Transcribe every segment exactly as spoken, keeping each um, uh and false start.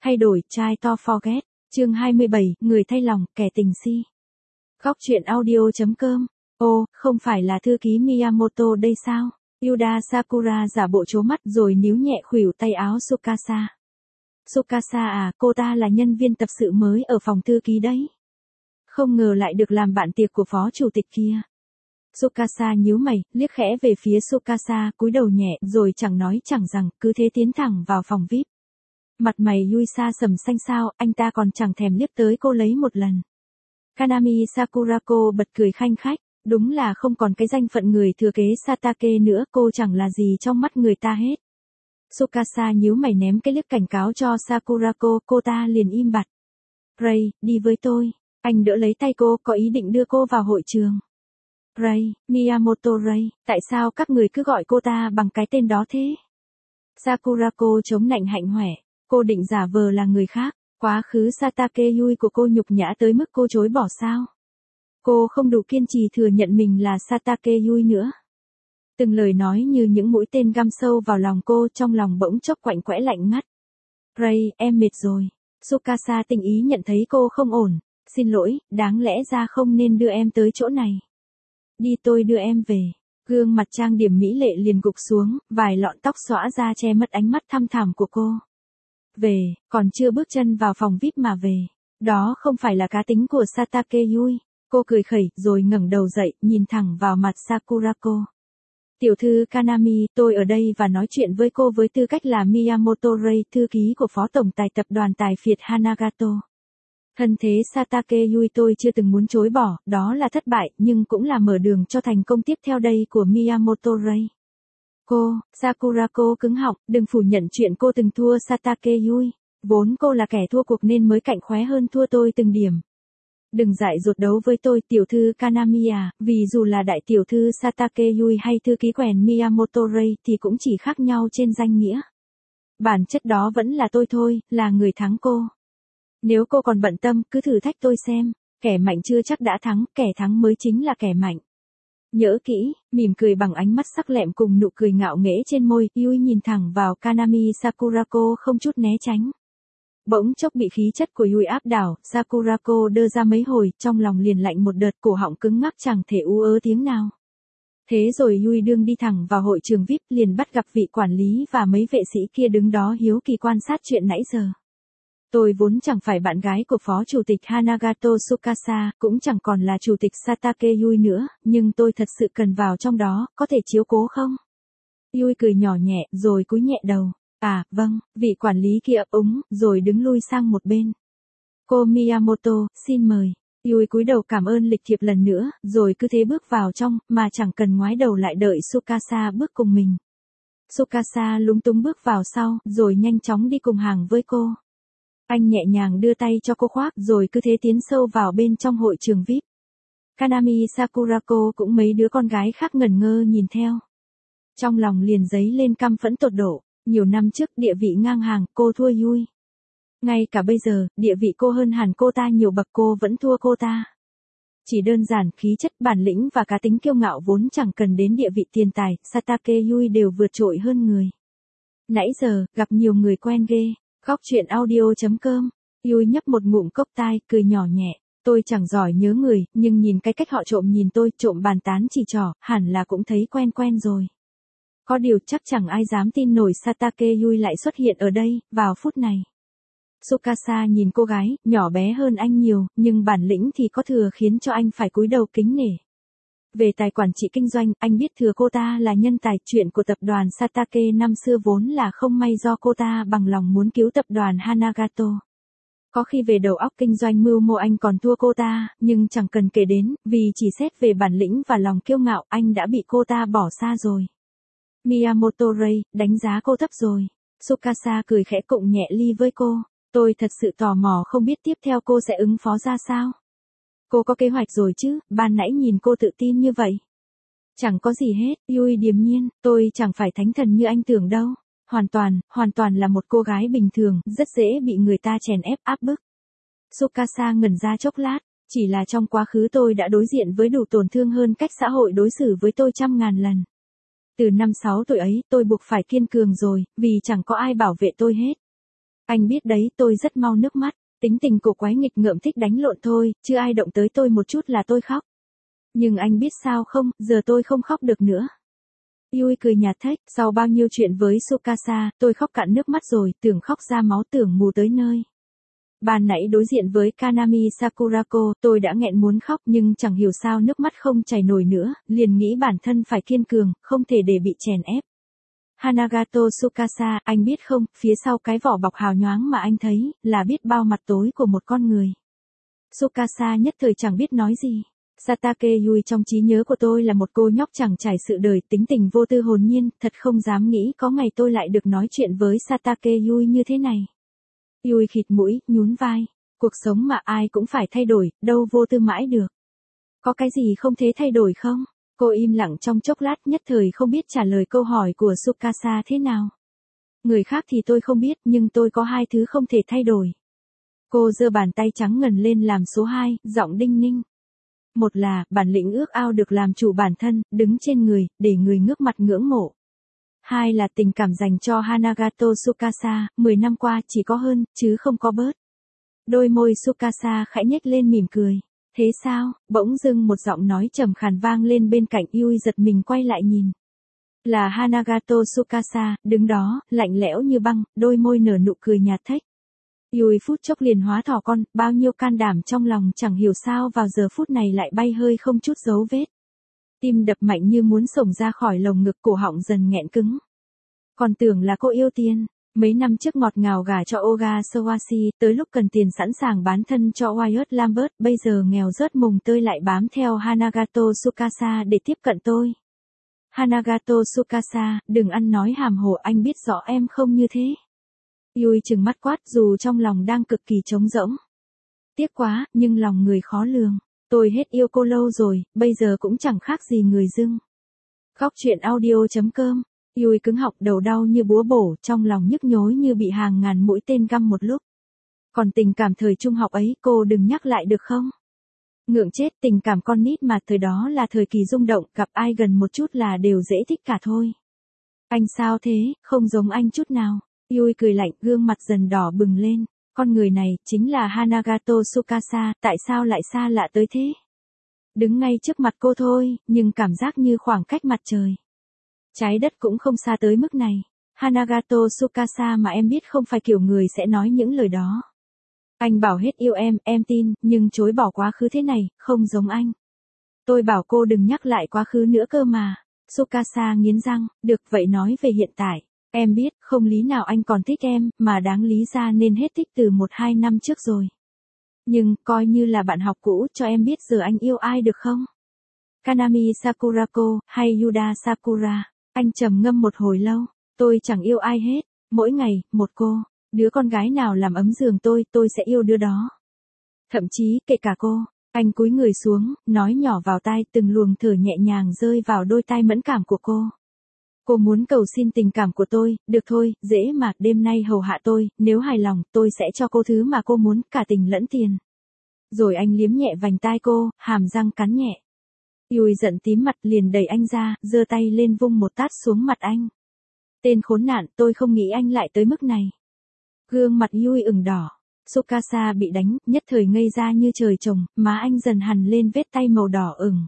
Thay đổi, try to forget. Chương hai mươi bảy, người thay lòng, kẻ tình si. Góc truyện audio chấm com. Ô, không phải là thư ký Miyamoto đây sao? Yuda Sakura giả bộ trố mắt rồi níu nhẹ khuỷu tay áo Tsukasa. Tsukasa à, cô ta là nhân viên tập sự mới ở phòng thư ký đấy. Không ngờ lại được làm bạn tiệc của phó chủ tịch kia. Tsukasa nhíu mày, liếc khẽ về phía Tsukasa, cúi đầu nhẹ, rồi chẳng nói chẳng rằng, cứ thế tiến thẳng vào phòng vi ai pi. Mặt mày Yuisa sầm xanh sao, anh ta còn chẳng thèm liếc tới cô lấy một lần. Kanami Sakurako bật cười khanh khách, đúng là không còn cái danh phận người thừa kế Satake nữa, cô chẳng là gì trong mắt người ta hết. Tsukasa nhíu mày ném cái liếc cảnh cáo cho Sakurako, cô ta liền im bặt. Ray, đi với tôi. Anh đỡ lấy tay cô, có ý định đưa cô vào hội trường. Ray, Miyamoto Ray, tại sao các người cứ gọi cô ta bằng cái tên đó thế? Sakurako chống nạnh hạnh hoẻ, cô định giả vờ là người khác, quá khứ Satake Yui của cô nhục nhã tới mức cô chối bỏ sao? Cô không đủ kiên trì thừa nhận mình là Satake Yui nữa. Từng lời nói như những mũi tên găm sâu vào lòng cô, trong lòng bỗng chốc quạnh quẽ lạnh ngắt. Ray, em mệt rồi. Tsukasa tinh ý nhận thấy cô không ổn. Xin lỗi, đáng lẽ ra không nên đưa em tới chỗ này. Đi tôi đưa em về. Gương mặt trang điểm mỹ lệ liền gục xuống, vài lọn tóc xõa ra che mất ánh mắt thăm thẳm của cô. Về, còn chưa bước chân vào phòng vi ai pi mà về. Đó không phải là cá tính của Satake Yui. Cô cười khẩy, rồi ngẩng đầu dậy, nhìn thẳng vào mặt Sakurako. Tiểu thư Kanami, tôi ở đây và nói chuyện với cô với tư cách là Miyamoto Ray, thư ký của phó tổng tài tập đoàn tài phiệt Hanagato. Thân thế Satake Yui tôi chưa từng muốn chối bỏ, đó là thất bại, nhưng cũng là mở đường cho thành công tiếp theo đây của Miyamoto Ray. Cô, Sakurako cứng họng, đừng phủ nhận chuyện cô từng thua Satake Yui. Vốn cô là kẻ thua cuộc nên mới cạnh khóe hơn thua tôi từng điểm. Đừng dại dột đấu với tôi, tiểu thư Kanami à, vì dù là đại tiểu thư Satake Yui hay thư ký quèn Miyamoto Ray thì cũng chỉ khác nhau trên danh nghĩa. Bản chất đó vẫn là tôi thôi, là người thắng cô. Nếu cô còn bận tâm, cứ thử thách tôi xem, kẻ mạnh chưa chắc đã thắng, kẻ thắng mới chính là kẻ mạnh. Nhớ kỹ, mỉm cười bằng ánh mắt sắc lẹm cùng nụ cười ngạo nghễ trên môi, Yui nhìn thẳng vào Kanami Sakurako không chút né tránh. Bỗng chốc bị khí chất của Yui áp đảo, Sakurako đơ ra mấy hồi, trong lòng liền lạnh một đợt, cổ họng cứng ngắc chẳng thể ú ớ tiếng nào. Thế rồi Yui đương đi thẳng vào hội trường vi ai pi, liền bắt gặp vị quản lý và mấy vệ sĩ kia đứng đó hiếu kỳ quan sát chuyện nãy giờ. Tôi vốn chẳng phải bạn gái của phó chủ tịch Hanagato Tsukasa, cũng chẳng còn là chủ tịch Satake Yui nữa, nhưng tôi thật sự cần vào trong đó, có thể chiếu cố không? Yui cười nhỏ nhẹ, rồi cúi nhẹ đầu. À, vâng, vị quản lý kia ấp úng, rồi đứng lui sang một bên. Cô Miyamoto, xin mời. Yui cúi đầu cảm ơn lịch thiệp lần nữa, rồi cứ thế bước vào trong, mà chẳng cần ngoái đầu lại đợi Tsukasa bước cùng mình. Tsukasa lúng túng bước vào sau, rồi nhanh chóng đi cùng hàng với cô. Anh nhẹ nhàng đưa tay cho cô khoác, rồi cứ thế tiến sâu vào bên trong hội trường vi ai pi. Kanami Sakurako cũng mấy đứa con gái khác ngẩn ngơ nhìn theo. Trong lòng liền dấy lên căm phẫn tột độ. Nhiều năm trước địa vị ngang hàng, cô thua Yui. Ngay cả bây giờ, địa vị cô hơn hẳn cô ta nhiều bậc, cô vẫn thua cô ta. Chỉ đơn giản, khí chất, bản lĩnh và cá tính kiêu ngạo vốn chẳng cần đến địa vị tiền tài, Satake Yui đều vượt trội hơn người. Nãy giờ, gặp nhiều người quen ghê. Góc truyện audio chấm com. Yui nhấp một ngụm cốc tai, cười nhỏ nhẹ. Tôi chẳng giỏi nhớ người, nhưng nhìn cái cách họ trộm nhìn tôi, trộm bàn tán chỉ trỏ, hẳn là cũng thấy quen quen rồi. Có điều chắc chẳng ai dám tin nổi Satake Yui lại xuất hiện ở đây, vào phút này. Tsukasa nhìn cô gái, nhỏ bé hơn anh nhiều, nhưng bản lĩnh thì có thừa khiến cho anh phải cúi đầu kính nể. Về tài quản trị kinh doanh, anh biết thừa cô ta là nhân tài, chuyện của tập đoàn Satake năm xưa vốn là không may do cô ta bằng lòng muốn cứu tập đoàn Hanagato. Có khi về đầu óc kinh doanh mưu mô anh còn thua cô ta, nhưng chẳng cần kể đến, vì chỉ xét về bản lĩnh và lòng kiêu ngạo, anh đã bị cô ta bỏ xa rồi. Miyamoto Ray, đánh giá cô thấp rồi. Tsukasa cười khẽ cụng nhẹ ly với cô. Tôi thật sự tò mò không biết tiếp theo cô sẽ ứng phó ra sao. Cô có kế hoạch rồi chứ, ban nãy nhìn cô tự tin như vậy. Chẳng có gì hết, Yui điềm nhiên, tôi chẳng phải thánh thần như anh tưởng đâu. Hoàn toàn, hoàn toàn là một cô gái bình thường, rất dễ bị người ta chèn ép áp bức. Tsukasa ngẩn ra chốc lát, chỉ là trong quá khứ tôi đã đối diện với đủ tổn thương hơn cách xã hội đối xử với tôi trăm ngàn lần. Từ năm sáu tuổi ấy, tôi buộc phải kiên cường rồi, vì chẳng có ai bảo vệ tôi hết. Anh biết đấy, tôi rất mau nước mắt, tính tình cổ quái nghịch ngợm thích đánh lộn thôi, chứ ai động tới tôi một chút là tôi khóc. Nhưng anh biết sao không, giờ tôi không khóc được nữa. Yui cười nhạt thách, sau bao nhiêu chuyện với Tsukasa, tôi khóc cạn nước mắt rồi, tưởng khóc ra máu tưởng mù tới nơi. Ban nãy đối diện với Kanami Sakurako, tôi đã nghẹn muốn khóc nhưng chẳng hiểu sao nước mắt không chảy nổi nữa, liền nghĩ bản thân phải kiên cường, không thể để bị chèn ép. Hanagato Tsukasa, anh biết không, phía sau cái vỏ bọc hào nhoáng mà anh thấy, là biết bao mặt tối của một con người. Tsukasa nhất thời chẳng biết nói gì. Satake Yui trong trí nhớ của tôi là một cô nhóc chẳng trải sự đời, tính tình vô tư hồn nhiên, thật không dám nghĩ có ngày tôi lại được nói chuyện với Satake Yui như thế này. Yui khịt mũi, nhún vai. Cuộc sống mà ai cũng phải thay đổi, đâu vô tư mãi được. Có cái gì không thể thay đổi không? Cô im lặng trong chốc lát nhất thời không biết trả lời câu hỏi của Tsukasa thế nào. Người khác thì tôi không biết nhưng tôi có hai thứ không thể thay đổi. Cô giơ bàn tay trắng ngần lên làm số hai, giọng đinh ninh. Một là, bản lĩnh ước ao được làm chủ bản thân, đứng trên người, để người ngước mặt ngưỡng mộ. Hai là tình cảm dành cho Hanagato Tsukasa, mười năm qua chỉ có hơn, chứ không có bớt. Đôi môi Tsukasa khẽ nhếch lên mỉm cười. Thế sao? Bỗng dưng một giọng nói trầm khàn vang lên bên cạnh, Yui giật mình quay lại nhìn. Là Hanagato Tsukasa, đứng đó, lạnh lẽo như băng, đôi môi nở nụ cười nhạt thách. Yui phút chốc liền hóa thỏ con, bao nhiêu can đảm trong lòng chẳng hiểu sao vào giờ phút này lại bay hơi không chút dấu vết. Tim đập mạnh như muốn xổng ra khỏi lồng ngực, cổ họng dần nghẹn cứng. Còn tưởng là cô yêu tiền, mấy năm trước ngọt ngào gả cho Oga Sawasi, tới lúc cần tiền sẵn sàng bán thân cho Wyatt Lambert, bây giờ nghèo rớt mùng tơi lại bám theo Hanagato Tsukasa để tiếp cận tôi. Hanagato Tsukasa, đừng ăn nói hàm hồ, anh biết rõ em không như thế. Yui trừng mắt quát dù trong lòng đang cực kỳ trống rỗng. Tiếc quá, nhưng lòng người khó lường. Tôi hết yêu cô lâu rồi, bây giờ cũng chẳng khác gì người dưng. Khóc chuyện audio chấm com. Yui cứng họng, đầu đau như búa bổ, trong lòng nhức nhối như bị hàng ngàn mũi tên găm một lúc. Còn tình cảm thời trung học ấy, cô đừng nhắc lại được không? Ngượng chết, tình cảm con nít mà, thời đó là thời kỳ rung động, gặp ai gần một chút là đều dễ thích cả thôi. Anh sao thế, không giống anh chút nào. Yui cười lạnh, gương mặt dần đỏ bừng lên. Con người này, chính là Hanagato Tsukasa, tại sao lại xa lạ tới thế? Đứng ngay trước mặt cô thôi, nhưng cảm giác như khoảng cách mặt trời. Trái đất cũng không xa tới mức này. Hanagato Tsukasa mà em biết không phải kiểu người sẽ nói những lời đó. Anh bảo hết yêu em, em tin, nhưng chối bỏ quá khứ thế này, không giống anh. Tôi bảo cô đừng nhắc lại quá khứ nữa cơ mà. Tsukasa nghiến răng, được vậy nói về hiện tại. Em biết, không lý nào anh còn thích em, mà đáng lý ra nên hết thích từ một hai năm trước rồi. Nhưng, coi như là bạn học cũ, cho em biết giờ anh yêu ai được không? Kanami Sakurako, hay Yuda Sakura? Anh trầm ngâm một hồi lâu. Tôi chẳng yêu ai hết. Mỗi ngày, một cô. Đứa con gái nào làm ấm giường tôi, tôi sẽ yêu đứa đó. Thậm chí, kể cả cô. Anh cúi người xuống, nói nhỏ vào tai, từng luồng thở nhẹ nhàng rơi vào đôi tai mẫn cảm của cô. Cô muốn cầu xin tình cảm của tôi, được thôi, dễ mà, đêm nay hầu hạ tôi, nếu hài lòng, tôi sẽ cho cô thứ mà cô muốn, cả tình lẫn tiền. Rồi anh liếm nhẹ vành tai cô, hàm răng cắn nhẹ. Yui giận tím mặt liền đẩy anh ra, giơ tay lên vung một tát xuống mặt anh. Tên khốn nạn, tôi không nghĩ anh lại tới mức này. Gương mặt Yui ửng đỏ. Tsukasa bị đánh, nhất thời ngây ra như trời trồng, má anh dần hằn lên vết tay màu đỏ ửng.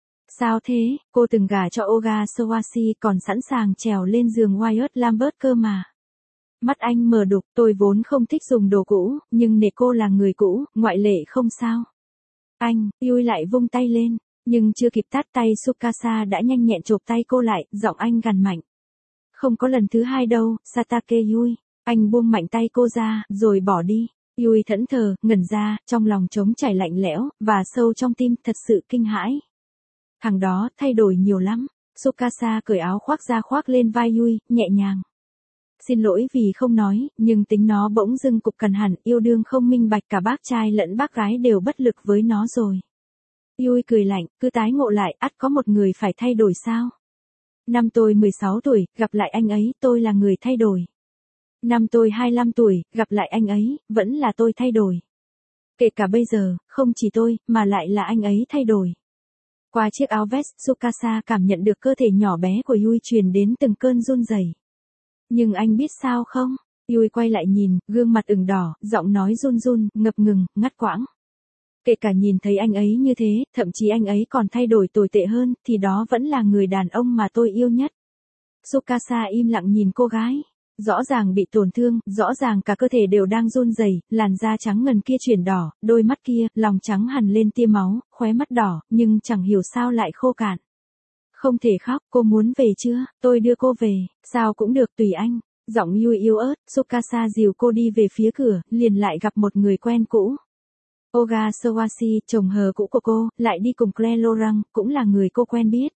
Sao thế, cô từng gả cho Oga Sawasi còn sẵn sàng trèo lên giường Wyatt Lambert cơ mà. Mắt anh mờ đục, tôi vốn không thích dùng đồ cũ, nhưng nể cô là người cũ, ngoại lệ không sao. Anh, Yui lại vung tay lên, nhưng chưa kịp tát tay Tsukasa đã nhanh nhẹn chộp tay cô lại, giọng anh gằn mạnh. Không có lần thứ hai đâu, Satake Yui. Anh buông mạnh tay cô ra, rồi bỏ đi. Yui thẫn thờ, ngẩn ra, trong lòng trống trải lạnh lẽo, và sâu trong tim thật sự kinh hãi. Thằng đó, thay đổi nhiều lắm. Tsukasa cởi áo khoác ra khoác lên vai Yui, nhẹ nhàng. Xin lỗi vì không nói, nhưng tính nó bỗng dưng cục cằn hẳn, yêu đương không minh bạch, cả bác trai lẫn bác gái đều bất lực với nó rồi. Yui cười lạnh, cứ tái ngộ lại, ắt có một người phải thay đổi sao? Năm tôi mười sáu tuổi, gặp lại anh ấy, tôi là người thay đổi. Năm tôi hai mươi lăm tuổi, gặp lại anh ấy, vẫn là tôi thay đổi. Kể cả bây giờ, không chỉ tôi, mà lại là anh ấy thay đổi. Qua chiếc áo vest, Tsukasa cảm nhận được cơ thể nhỏ bé của Yui truyền đến từng cơn run rẩy. Nhưng anh biết sao không? Yui quay lại nhìn, gương mặt ửng đỏ, giọng nói run run, ngập ngừng, ngắt quãng. Kể cả nhìn thấy anh ấy như thế, thậm chí anh ấy còn thay đổi tồi tệ hơn, thì đó vẫn là người đàn ông mà tôi yêu nhất. Tsukasa im lặng nhìn cô gái. Rõ ràng bị tổn thương, rõ ràng cả cơ thể đều đang run rẩy, làn da trắng ngần kia chuyển đỏ, đôi mắt kia, lòng trắng hằn lên tia máu, khóe mắt đỏ, nhưng chẳng hiểu sao lại khô cạn. Không thể khóc, cô muốn về chưa, tôi đưa cô về, sao cũng được tùy anh. Giọng Yui yếu ớt, Tsukasa dìu cô đi về phía cửa, liền lại gặp một người quen cũ. Oga Sawasi, chồng hờ cũ của cô, lại đi cùng Claire Laurent, cũng là người cô quen biết.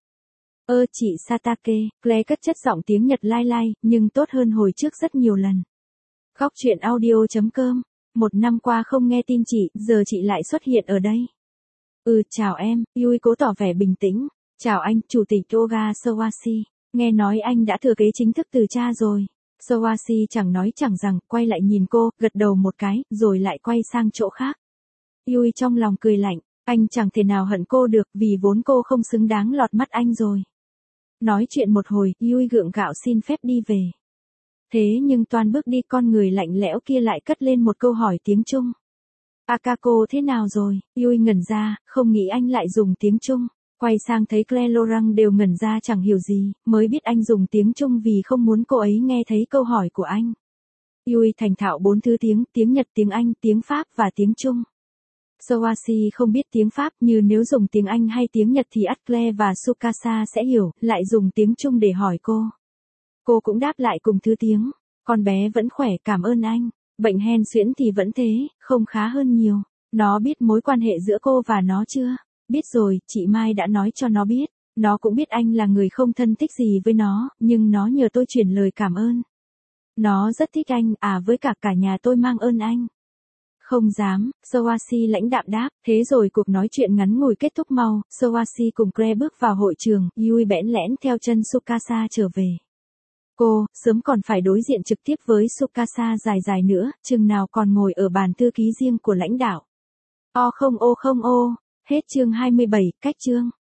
Ơ chị Satake, Claire cất chất giọng tiếng Nhật lai lai, nhưng tốt hơn hồi trước rất nhiều lần. Khóc chuyện audio.com. Một năm qua không nghe tin chị, giờ chị lại xuất hiện ở đây. Ừ, chào em, Yui cố tỏ vẻ bình tĩnh. Chào anh, chủ tịch Oga Sawasi. Nghe nói anh đã thừa kế chính thức từ cha rồi. Sawasi chẳng nói chẳng rằng, quay lại nhìn cô, gật đầu một cái, rồi lại quay sang chỗ khác. Yui trong lòng cười lạnh, anh chẳng thể nào hận cô được, vì vốn cô không xứng đáng lọt mắt anh rồi. Nói chuyện một hồi, Yui gượng gạo xin phép đi về. Thế nhưng toàn bước đi con người lạnh lẽo kia lại cất lên một câu hỏi tiếng Trung. Akako thế nào rồi? Yui ngẩn ra, không nghĩ anh lại dùng tiếng Trung. Quay sang thấy Claire Laurent đều ngẩn ra chẳng hiểu gì, mới biết anh dùng tiếng Trung vì không muốn cô ấy nghe thấy câu hỏi của anh. Yui thành thạo bốn thứ tiếng, tiếng Nhật, tiếng Anh, tiếng Pháp và tiếng Trung. Sawasi không biết tiếng Pháp, như nếu dùng tiếng Anh hay tiếng Nhật thì ắt Claire và Tsukasa sẽ hiểu, lại dùng tiếng Trung để hỏi cô. Cô cũng đáp lại cùng thứ tiếng. Con bé vẫn khỏe, cảm ơn anh. Bệnh hen suyễn thì vẫn thế, không khá hơn nhiều. Nó biết mối quan hệ giữa cô và nó chưa? Biết rồi, chị Mai đã nói cho nó biết. Nó cũng biết anh là người không thân thích gì với nó, nhưng nó nhờ tôi chuyển lời cảm ơn. Nó rất thích anh, à với cả cả nhà tôi mang ơn anh. Không dám, Sawasi lãnh đạm đáp, thế rồi cuộc nói chuyện ngắn ngủi kết thúc mau, Sawasi cùng Claire bước vào hội trường, Yui bẽn lẽn theo chân Tsukasa trở về. Cô, sớm còn phải đối diện trực tiếp với Tsukasa dài dài nữa, chừng nào còn ngồi ở bàn thư ký riêng của lãnh đạo. O không ô không ô, hết chương hai mươi bảy, cách chương.